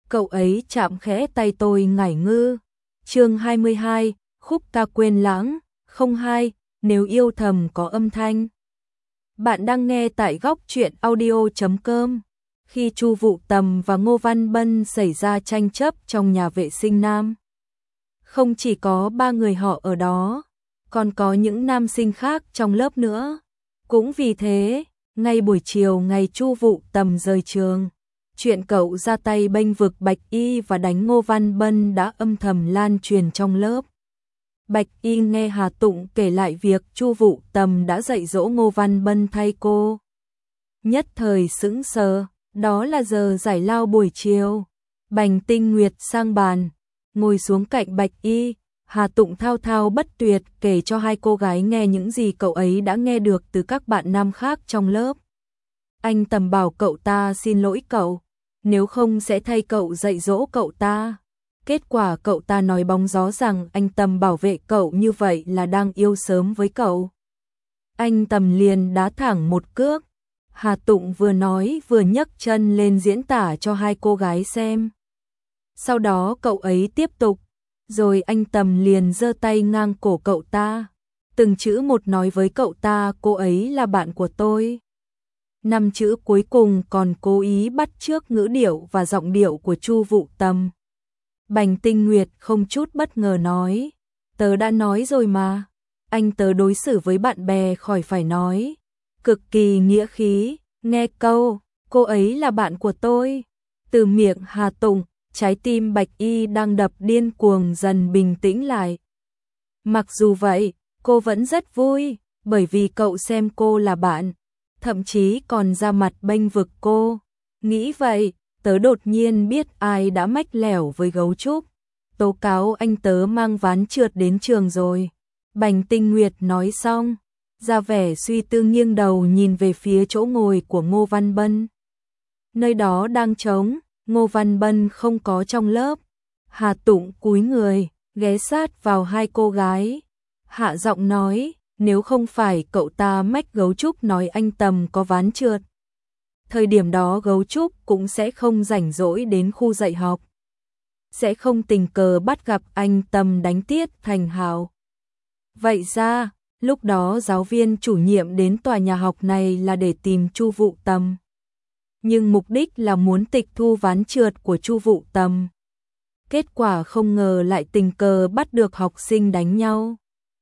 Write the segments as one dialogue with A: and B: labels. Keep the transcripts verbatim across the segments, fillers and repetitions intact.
A: cậu ấy chạm khẽ tay tôi ngải ngư. Chương hai mươi hai, khúc ca quên lãng, không hai, nếu yêu thầm có âm thanh. Bạn đang nghe tại góc truyện audio chấm com. Khi Chu Vụ Tầm và Ngô Văn Bân xảy ra tranh chấp trong nhà vệ sinh nam, không chỉ có ba người họ ở đó, còn có những nam sinh khác trong lớp nữa. Cũng vì thế, ngay buổi chiều ngày Chu Vụ Tầm rời trường, chuyện cậu ra tay bênh vực Bạch Y và đánh Ngô Văn Bân đã âm thầm lan truyền trong lớp. Bạch Y nghe Hà Tụng kể lại việc Chu Vụ Tầm đã dạy dỗ Ngô Văn Bân thay cô, nhất thời sững sờ. Đó là giờ giải lao buổi chiều. Bành Tinh Nguyệt sang bàn, ngồi xuống cạnh Bạch Y. Hà Tụng thao thao bất tuyệt kể cho hai cô gái nghe những gì cậu ấy đã nghe được từ các bạn nam khác trong lớp. Anh Tầm bảo cậu ta xin lỗi cậu, nếu không sẽ thay cậu dạy dỗ cậu ta. Kết quả cậu ta nói bóng gió rằng anh Tầm bảo vệ cậu như vậy là đang yêu sớm với cậu. Anh Tầm liền đá thẳng một cước. Hà Tụng vừa nói vừa nhấc chân lên diễn tả cho hai cô gái xem. Sau đó cậu ấy tiếp tục, rồi anh Tầm liền giơ tay ngang cổ cậu ta, từng chữ một nói với cậu ta cô ấy là bạn của tôi. Năm chữ cuối cùng còn cố ý bắt chước ngữ điệu và giọng điệu của Chu Vụ Tầm. Bành Tinh Nguyệt không chút bất ngờ nói, tớ đã nói rồi mà, anh tớ đối xử với bạn bè khỏi phải nói. Cực kỳ nghĩa khí, nghe câu, cô ấy là bạn của tôi. Từ miệng Hà Tụng, trái tim Bạch Y đang đập điên cuồng dần bình tĩnh lại. Mặc dù vậy, cô vẫn rất vui, bởi vì cậu xem cô là bạn, thậm chí còn ra mặt bênh vực cô. Nghĩ vậy, tớ đột nhiên biết ai đã mách lẻo với Gấu Trúc. Tố cáo anh tớ mang ván trượt đến trường rồi. Bành Tinh Nguyệt nói xong, ra vẻ suy tư nghiêng đầu nhìn về phía chỗ ngồi của Ngô Văn Bân. Nơi đó đang trống, Ngô Văn Bân không có trong lớp. Hà Tụng cúi người, ghé sát vào hai cô gái. Hạ giọng nói, nếu không phải cậu ta mách Gấu Trúc nói anh Tầm có ván trượt, thời điểm đó Gấu Trúc cũng sẽ không rảnh rỗi đến khu dạy học, sẽ không tình cờ bắt gặp anh Tầm đánh Tiết Thành Hào. Vậy ra, lúc đó giáo viên chủ nhiệm đến tòa nhà học này là để tìm Chu Vụ Tầm, nhưng mục đích là muốn tịch thu ván trượt của Chu Vụ Tầm. Kết quả không ngờ lại tình cờ bắt được học sinh đánh nhau.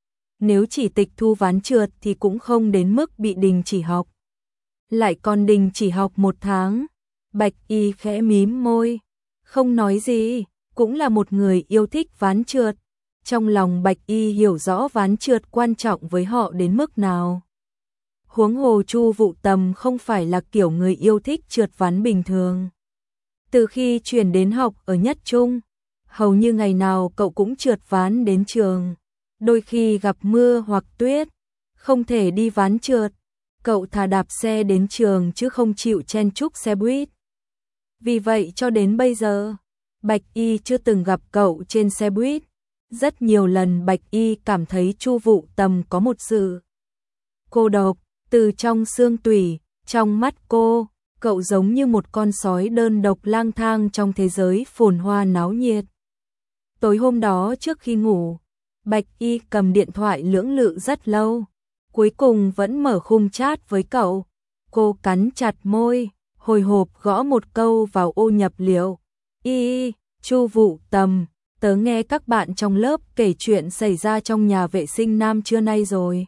A: Nếu chỉ tịch thu ván trượt thì cũng không đến mức bị đình chỉ học, lại còn đình chỉ học một tháng. Bạch Y khẽ mím môi, không nói gì, cũng là một người yêu thích ván trượt. Trong lòng Bạch Y hiểu rõ ván trượt quan trọng với họ đến mức nào. Huống hồ Chu Vụ Tầm không phải là kiểu người yêu thích trượt ván bình thường. Từ khi chuyển đến học ở Nhất Trung, hầu như ngày nào cậu cũng trượt ván đến trường. Đôi khi gặp mưa hoặc tuyết, không thể đi ván trượt, cậu thà đạp xe đến trường chứ không chịu chen chúc xe buýt. Vì vậy cho đến bây giờ, Bạch Y chưa từng gặp cậu trên xe buýt. Rất nhiều lần Bạch Y cảm thấy Chu Vụ Tầm có một sự cô độc, từ trong xương tủy, trong mắt cô, cậu giống như một con sói đơn độc lang thang trong thế giới phồn hoa náo nhiệt. Tối hôm đó trước khi ngủ, Bạch Y cầm điện thoại lưỡng lự rất lâu, cuối cùng vẫn mở khung chat với cậu. Cô cắn chặt môi, hồi hộp gõ một câu vào ô nhập liệu. Y, Chu Vụ Tầm, tớ nghe các bạn trong lớp kể chuyện xảy ra trong nhà vệ sinh nam trưa nay rồi.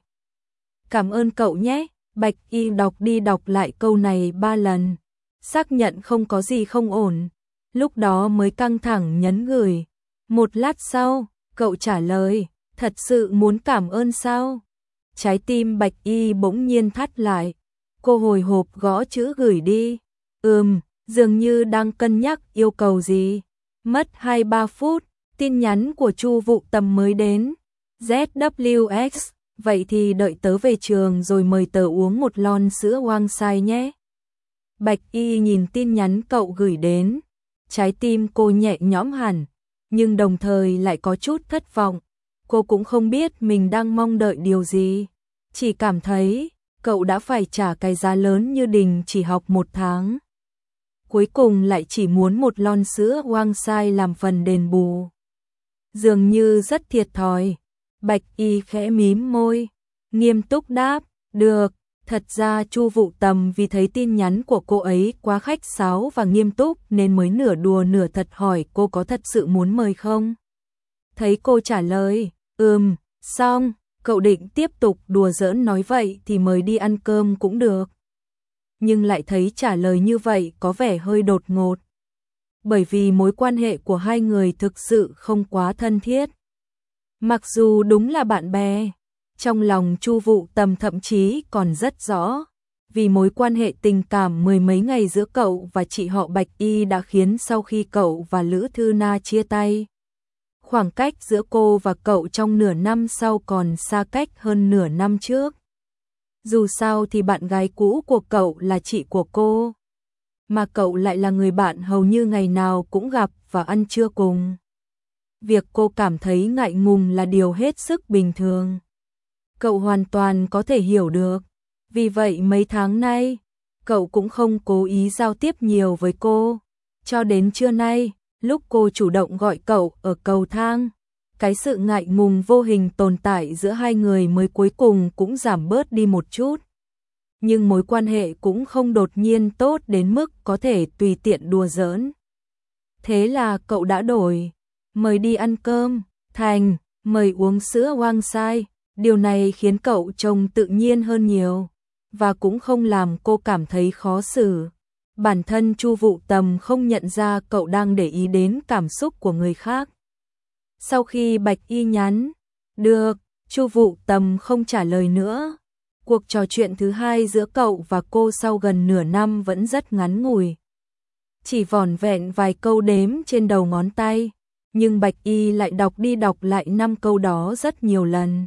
A: Cảm ơn cậu nhé. Bạch Y đọc đi đọc lại câu này ba lần, xác nhận không có gì không ổn, lúc đó mới căng thẳng nhấn gửi. Một lát sau, cậu trả lời, thật sự muốn cảm ơn sao? Trái tim Bạch Y bỗng nhiên thắt lại, cô hồi hộp gõ chữ gửi đi. Ừm, dường như đang cân nhắc yêu cầu gì. Mất hai ba phút, tin nhắn của Chu Vụ Tầm mới đến. Z W X, vậy thì đợi tớ về trường rồi mời tớ uống một lon sữa Wang Sai nhé. Bạch Y nhìn tin nhắn cậu gửi đến, trái tim cô nhẹ nhõm hẳn, nhưng đồng thời lại có chút thất vọng. Cô cũng không biết mình đang mong đợi điều gì, chỉ cảm thấy cậu đã phải trả cái giá lớn như đình chỉ học một tháng. cuối cùng lại chỉ muốn một lon sữa Wang Sai làm phần đền bù. Dường như rất thiệt thòi. Bạch Y khẽ mím môi, nghiêm túc đáp, được. Thật ra Chu Vụ Tầm vì thấy tin nhắn của cô ấy quá khách sáo và nghiêm túc nên mới nửa đùa nửa thật hỏi cô có thật sự muốn mời không. Thấy cô trả lời, ừm, xong, cậu định tiếp tục đùa giỡn nói vậy thì mời đi ăn cơm cũng được. Nhưng lại thấy trả lời như vậy có vẻ hơi đột ngột. Bởi vì mối quan hệ của hai người thực sự không quá thân thiết. Mặc dù đúng là bạn bè, trong lòng Chu Vụ Tầm thậm chí còn rất rõ, vì mối quan hệ tình cảm mười mấy ngày giữa cậu và chị họ Bạch Y đã khiến sau khi cậu và Lữ Thư Na chia tay, khoảng cách giữa cô và cậu trong nửa năm sau còn xa cách hơn nửa năm trước. Dù sao thì bạn gái cũ của cậu là chị của cô, mà cậu lại là người bạn hầu như ngày nào cũng gặp và ăn trưa cùng. Việc cô cảm thấy ngại ngùng là điều hết sức bình thường. Cậu hoàn toàn có thể hiểu được. Vì vậy mấy tháng nay, cậu cũng không cố ý giao tiếp nhiều với cô. Cho đến trưa nay, lúc cô chủ động gọi cậu ở cầu thang, cái sự ngại ngùng vô hình tồn tại giữa hai người mới cuối cùng cũng giảm bớt đi một chút. Nhưng mối quan hệ cũng không đột nhiên tốt đến mức có thể tùy tiện đùa giỡn. Thế là cậu đã đổi, mời đi ăn cơm, thành mời uống sữa Wang Sai. Điều này khiến cậu trông tự nhiên hơn nhiều, và cũng không làm cô cảm thấy khó xử. Bản thân Chu Vụ Tầm không nhận ra cậu đang để ý đến cảm xúc của người khác. Sau khi Bạch Y nhắn, được, Chu Vụ Tầm không trả lời nữa. Cuộc trò chuyện thứ hai giữa cậu và cô sau gần nửa năm vẫn rất ngắn ngủi. Chỉ vỏn vẹn vài câu đếm trên đầu ngón tay, nhưng Bạch Y lại đọc đi đọc lại năm câu đó rất nhiều lần.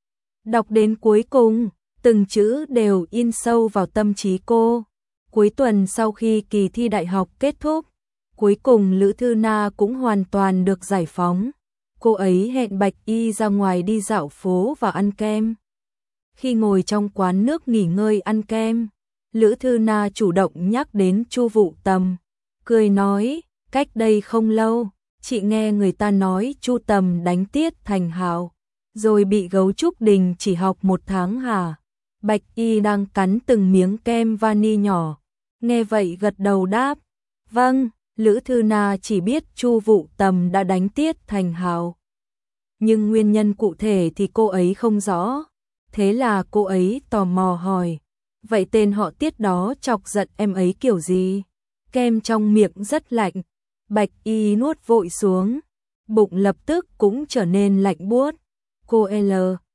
A: Đọc đến cuối cùng, từng chữ đều in sâu vào tâm trí cô. Cuối tuần sau khi kỳ thi đại học kết thúc, cuối cùng Lữ Thư Na cũng hoàn toàn được giải phóng. Cô ấy hẹn Bạch Y ra ngoài đi dạo phố và ăn kem. Khi ngồi trong quán nước nghỉ ngơi ăn kem, Lữ Thư Na chủ động nhắc đến Chu Vụ Tầm, cười nói, cách đây không lâu, chị nghe người ta nói Chu Tầm đánh Tiết Thành Hạo, rồi bị Gấu Trúc Đình chỉ học một tháng hả? Bạch Y đang cắn từng miếng kem vani nhỏ, nghe vậy gật đầu đáp, vâng. Lữ Thư Na chỉ biết Chu Vụ Tầm đã đánh Tiết Thành Hạo, nhưng nguyên nhân cụ thể thì cô ấy không rõ. Thế là cô ấy tò mò hỏi, vậy tên họ Tiết đó chọc giận em ấy kiểu gì? Kem trong miệng rất lạnh, Bạch Y nuốt vội xuống, bụng lập tức cũng trở nên lạnh buốt. Cô L,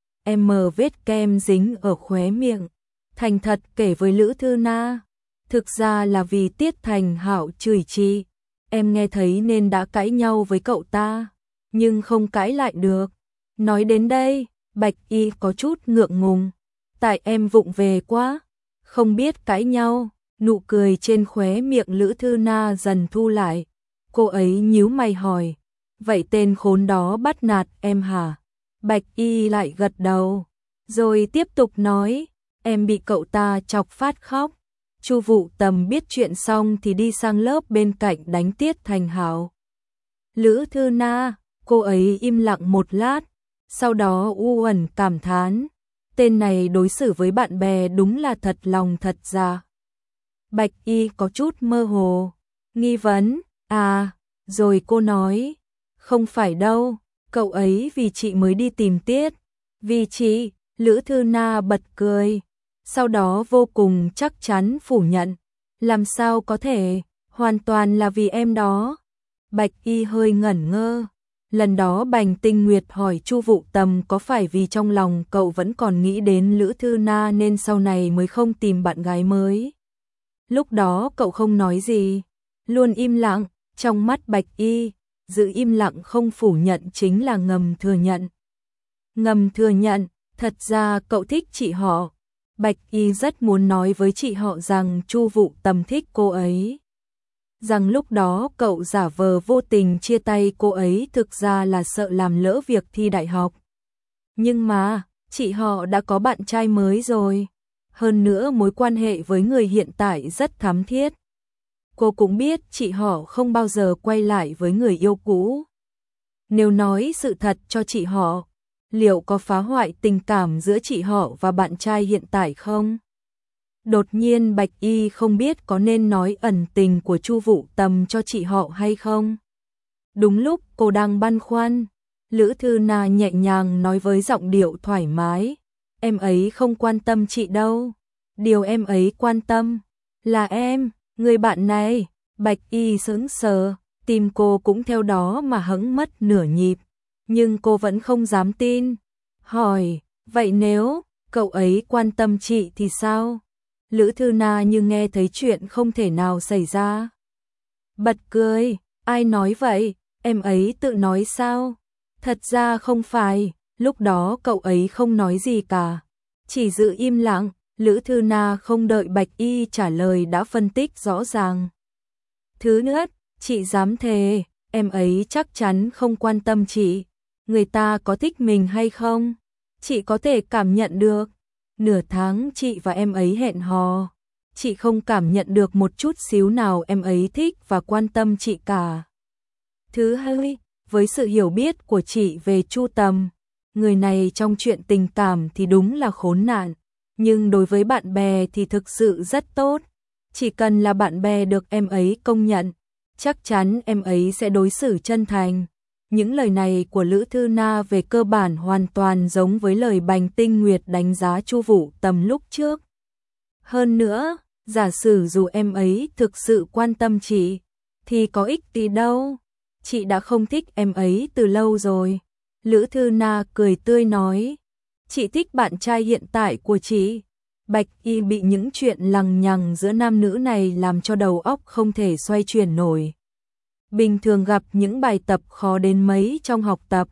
A: M vết kem dính ở khóe miệng, thành thật kể với Lữ Thư Na, thực ra là vì Tiết Thành Hạo chửi chị, em nghe thấy nên đã cãi nhau với cậu ta, nhưng không cãi lại được. Nói đến đây, Bạch Y có chút ngượng ngùng, tại em vụng về quá, không biết cãi nhau. Nụ cười trên khóe miệng Lữ Thư Na dần thu lại. Cô ấy nhíu mày hỏi, vậy tên khốn đó bắt nạt em hả? Bạch Y lại gật đầu, rồi tiếp tục nói, em bị cậu ta chọc phát khóc. Chu Vụ Tầm biết chuyện xong thì đi sang lớp bên cạnh đánh Tiết Thành Hạo. Lữ Thư Na, cô ấy im lặng một lát, sau đó u uẩn cảm thán, tên này đối xử với bạn bè đúng là thật lòng thật dạ. Bạch Y có chút mơ hồ, nghi vấn, à, rồi cô nói, không phải đâu, cậu ấy vì chị mới đi tìm Tiết. Vì chị? Lữ Thư Na bật cười, sau đó vô cùng chắc chắn phủ nhận, làm sao có thể, hoàn toàn là vì em đó. Bạch Y hơi ngẩn ngơ. Lần đó Bành Tinh Nguyệt hỏi Chu Vụ Tầm có phải vì trong lòng cậu vẫn còn nghĩ đến Lữ Thư Na nên sau này mới không tìm bạn gái mới. Lúc đó cậu không nói gì, luôn im lặng. Trong mắt Bạch Y, giữ im lặng không phủ nhận chính là ngầm thừa nhận. Ngầm thừa nhận, thật ra cậu thích chị họ. Bạch Y rất muốn nói với chị họ rằng Chu Vụ Tầm thích cô ấy, rằng lúc đó cậu giả vờ vô tình chia tay cô ấy thực ra là sợ làm lỡ việc thi đại học. Nhưng mà, chị họ đã có bạn trai mới rồi. Hơn nữa mối quan hệ với người hiện tại rất thắm thiết. Cô cũng biết chị họ không bao giờ quay lại với người yêu cũ. Nếu nói sự thật cho chị họ, liệu có phá hoại tình cảm giữa chị họ và bạn trai hiện tại không? Đột nhiên Bạch Y không biết có nên nói ẩn tình của Chu Vũ Tầm cho chị họ hay không. Đúng lúc cô đang băn khoăn, Lữ Thư Na nhẹ nhàng nói với giọng điệu thoải mái, em ấy không quan tâm chị đâu. Điều em ấy quan tâm là em, người bạn này. Bạch Y sững sờ, tim cô cũng theo đó mà hững mất nửa nhịp, nhưng cô vẫn không dám tin. Hỏi, vậy nếu cậu ấy quan tâm chị thì sao? Lữ Thư Na như nghe thấy chuyện không thể nào xảy ra. Bật cười, ai nói vậy, em ấy tự nói sao? Thật ra không phải, lúc đó cậu ấy không nói gì cả, chỉ giữ im lặng. Lữ Thư Na không đợi Bạch Y trả lời đã phân tích rõ ràng. Thứ nhất, chị dám thề, em ấy chắc chắn không quan tâm chị. Người ta có thích mình hay không, chị có thể cảm nhận được. Nửa tháng chị và em ấy hẹn hò, chị không cảm nhận được một chút xíu nào em ấy thích và quan tâm chị cả. Thứ hai, với sự hiểu biết của chị về Chu Tầm, người này trong chuyện tình cảm thì đúng là khốn nạn, nhưng đối với bạn bè thì thực sự rất tốt. Chỉ cần là bạn bè được em ấy công nhận, chắc chắn em ấy sẽ đối xử chân thành. Những lời này của Lữ Thư Na về cơ bản hoàn toàn giống với lời Bành Tinh Nguyệt đánh giá Chu Vũ Tầm lúc trước. Hơn nữa, giả sử dù em ấy thực sự quan tâm chị, thì có ích gì đâu. Chị đã không thích em ấy từ lâu rồi. Lữ Thư Na cười tươi nói, chị thích bạn trai hiện tại của chị. Bạch Y bị những chuyện lằng nhằng giữa nam nữ này làm cho đầu óc không thể xoay chuyển nổi. Bình thường gặp những bài tập khó đến mấy trong học tập,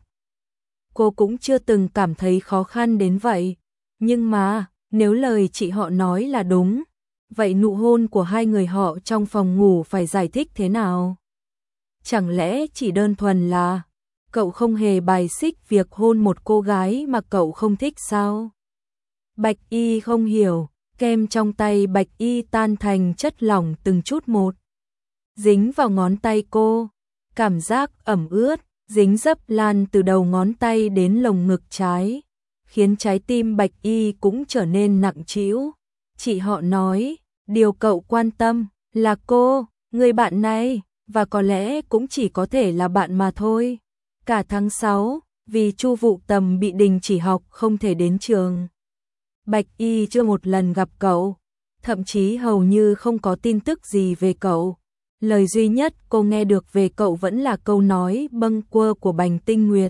A: cô cũng chưa từng cảm thấy khó khăn đến vậy. Nhưng mà, nếu lời chị họ nói là đúng, vậy nụ hôn của hai người họ trong phòng ngủ phải giải thích thế nào? Chẳng lẽ chỉ đơn thuần là cậu không hề bài xích việc hôn một cô gái mà cậu không thích sao? Bạch Y không hiểu, kem trong tay Bạch Y tan thành chất lỏng từng chút một, dính vào ngón tay cô, cảm giác ẩm ướt, dính dấp lan từ đầu ngón tay đến lồng ngực trái, khiến trái tim Bạch Y cũng trở nên nặng trĩu. Chị họ nói, điều cậu quan tâm là cô, người bạn này, và có lẽ cũng chỉ có thể là bạn mà thôi. Cả tháng sáu, vì Chu Vũ Tầm bị đình chỉ học không thể đến trường, Bạch Y chưa một lần gặp cậu, thậm chí hầu như không có tin tức gì về cậu. Lời duy nhất cô nghe được về cậu vẫn là câu nói bâng quơ của Bành Tinh Nguyệt.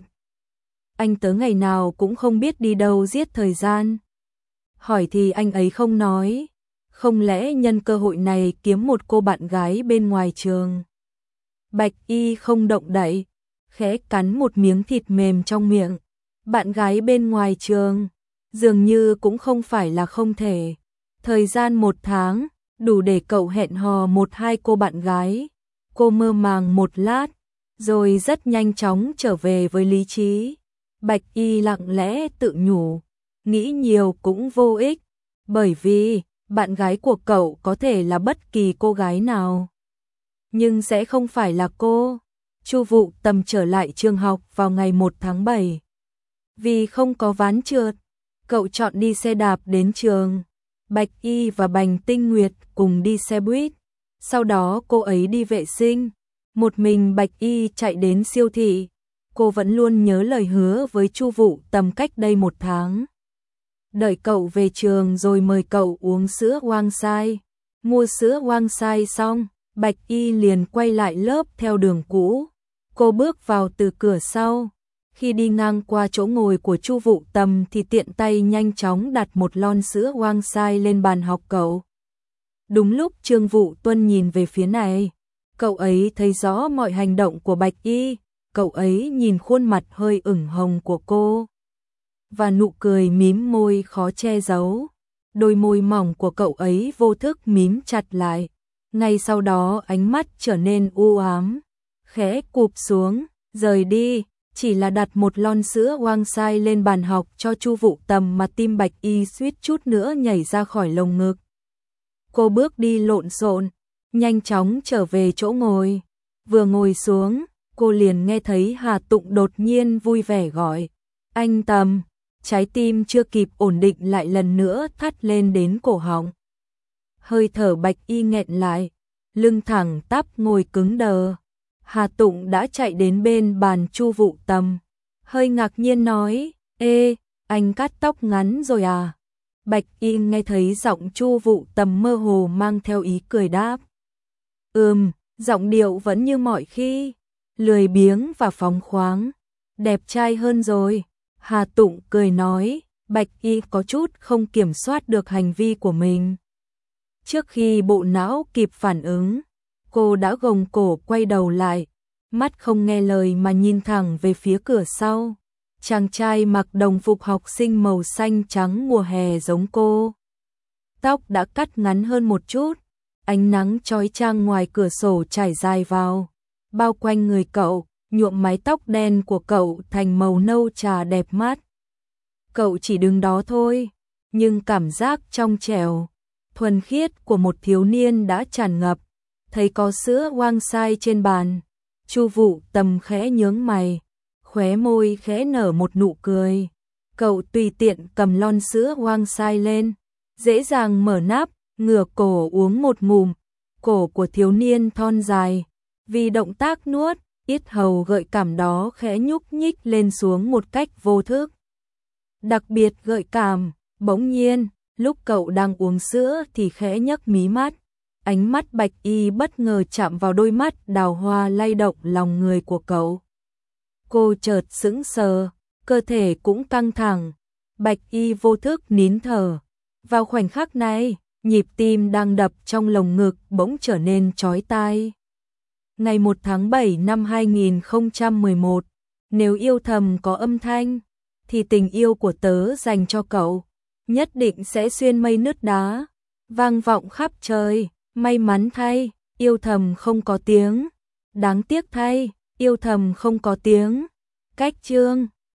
A: Anh tớ ngày nào cũng không biết đi đâu giết thời gian. Hỏi thì anh ấy không nói, không lẽ nhân cơ hội này kiếm một cô bạn gái bên ngoài trường. Bạch Y không động đậy, khẽ cắn một miếng thịt mềm trong miệng. Bạn gái bên ngoài trường, dường như cũng không phải là không thể. Thời gian một tháng, đủ để cậu hẹn hò một hai cô bạn gái. Cô mơ màng một lát, rồi rất nhanh chóng trở về với lý trí. Bạch Y lặng lẽ tự nhủ, nghĩ nhiều cũng vô ích, bởi vì bạn gái của cậu có thể là bất kỳ cô gái nào, nhưng sẽ không phải là cô. Chu Vũ Tầm trở lại trường học vào ngày một tháng bảy. Vì không có ván trượt, cậu chọn đi xe đạp đến trường. Bạch Y và Bành Tinh Nguyệt cùng đi xe buýt. Sau đó cô ấy đi vệ sinh. Một mình Bạch Y chạy đến siêu thị. Cô vẫn luôn nhớ lời hứa với Chu Vũ Tầm cách đây một tháng. Đợi cậu về trường rồi mời cậu uống sữa Wang Sai. Mua sữa Wang Sai xong, Bạch Y liền quay lại lớp theo đường cũ. Cô bước vào từ cửa sau. Khi đi ngang qua chỗ ngồi của Chu Vũ Tầm thì tiện tay nhanh chóng đặt một lon sữa Wang Sai lên bàn học cậu. Đúng lúc Trương Vũ Tuân nhìn về phía này, cậu ấy thấy rõ mọi hành động của Bạch Y, cậu ấy nhìn khuôn mặt hơi ửng hồng của cô và nụ cười mím môi khó che giấu. Đôi môi mỏng của cậu ấy vô thức mím chặt lại. Ngay sau đó ánh mắt trở nên u ám, khẽ cụp xuống, rời đi. Chỉ là đặt một lon sữa Wang Sai lên bàn học cho Chu Vũ Tầm mà tim Bạch Y suýt chút nữa nhảy ra khỏi lồng ngực. Cô bước đi lộn xộn, nhanh chóng trở về chỗ ngồi. Vừa ngồi xuống, cô liền nghe thấy Hà Tụng đột nhiên vui vẻ gọi, anh Tầm, trái tim chưa kịp ổn định lại lần nữa thắt lên đến cổ họng. Hơi thở Bạch Y nghẹn lại, lưng thẳng tắp ngồi cứng đờ. Hà Tụng đã chạy đến bên bàn Chu Vũ Tầm, hơi ngạc nhiên nói, ê, anh cắt tóc ngắn rồi à? Bạch Y nghe thấy giọng Chu Vũ Tầm mơ hồ mang theo ý cười đáp. Ừm, giọng điệu vẫn như mọi khi, lười biếng và phóng khoáng, đẹp trai hơn rồi. Hà Tụng cười nói, Bạch Y có chút không kiểm soát được hành vi của mình. Trước khi bộ não kịp phản ứng, cô đã gồng cổ quay đầu lại, mắt không nghe lời mà nhìn thẳng về phía cửa sau. Chàng trai mặc đồng phục học sinh màu xanh trắng mùa hè giống cô. Tóc đã cắt ngắn hơn một chút, ánh nắng chói chang ngoài cửa sổ trải dài vào, bao quanh người cậu, nhuộm mái tóc đen của cậu thành màu nâu trà đẹp mắt. Cậu chỉ đứng đó thôi, nhưng cảm giác trong trẻo, thuần khiết của một thiếu niên đã tràn ngập. Thấy có sữa Wang Sai trên bàn, Chu Vũ Tầm khẽ nhướng mày, khóe môi khẽ nở một nụ cười. Cậu tùy tiện cầm lon sữa Wang Sai lên, dễ dàng mở nắp, ngửa cổ uống một ngụm. Cổ của thiếu niên thon dài, vì động tác nuốt, yết hầu gợi cảm đó khẽ nhúc nhích lên xuống một cách vô thức. Đặc biệt gợi cảm, bỗng nhiên, lúc cậu đang uống sữa thì khẽ nhấc mí mắt. Ánh mắt Bạch Y bất ngờ chạm vào đôi mắt đào hoa lay động lòng người của cậu. Cô chợt sững sờ, cơ thể cũng căng thẳng. Bạch Y vô thức nín thở. Vào khoảnh khắc này, nhịp tim đang đập trong lồng ngực bỗng trở nên chói tai. Ngày một tháng bảy năm hai nghìn không trăm mười một, nếu yêu thầm có âm thanh, thì tình yêu của tớ dành cho cậu nhất định sẽ xuyên mây nứt đá, vang vọng khắp trời. May mắn thay, yêu thầm không có tiếng. Đáng tiếc thay, yêu thầm không có tiếng. Cách chương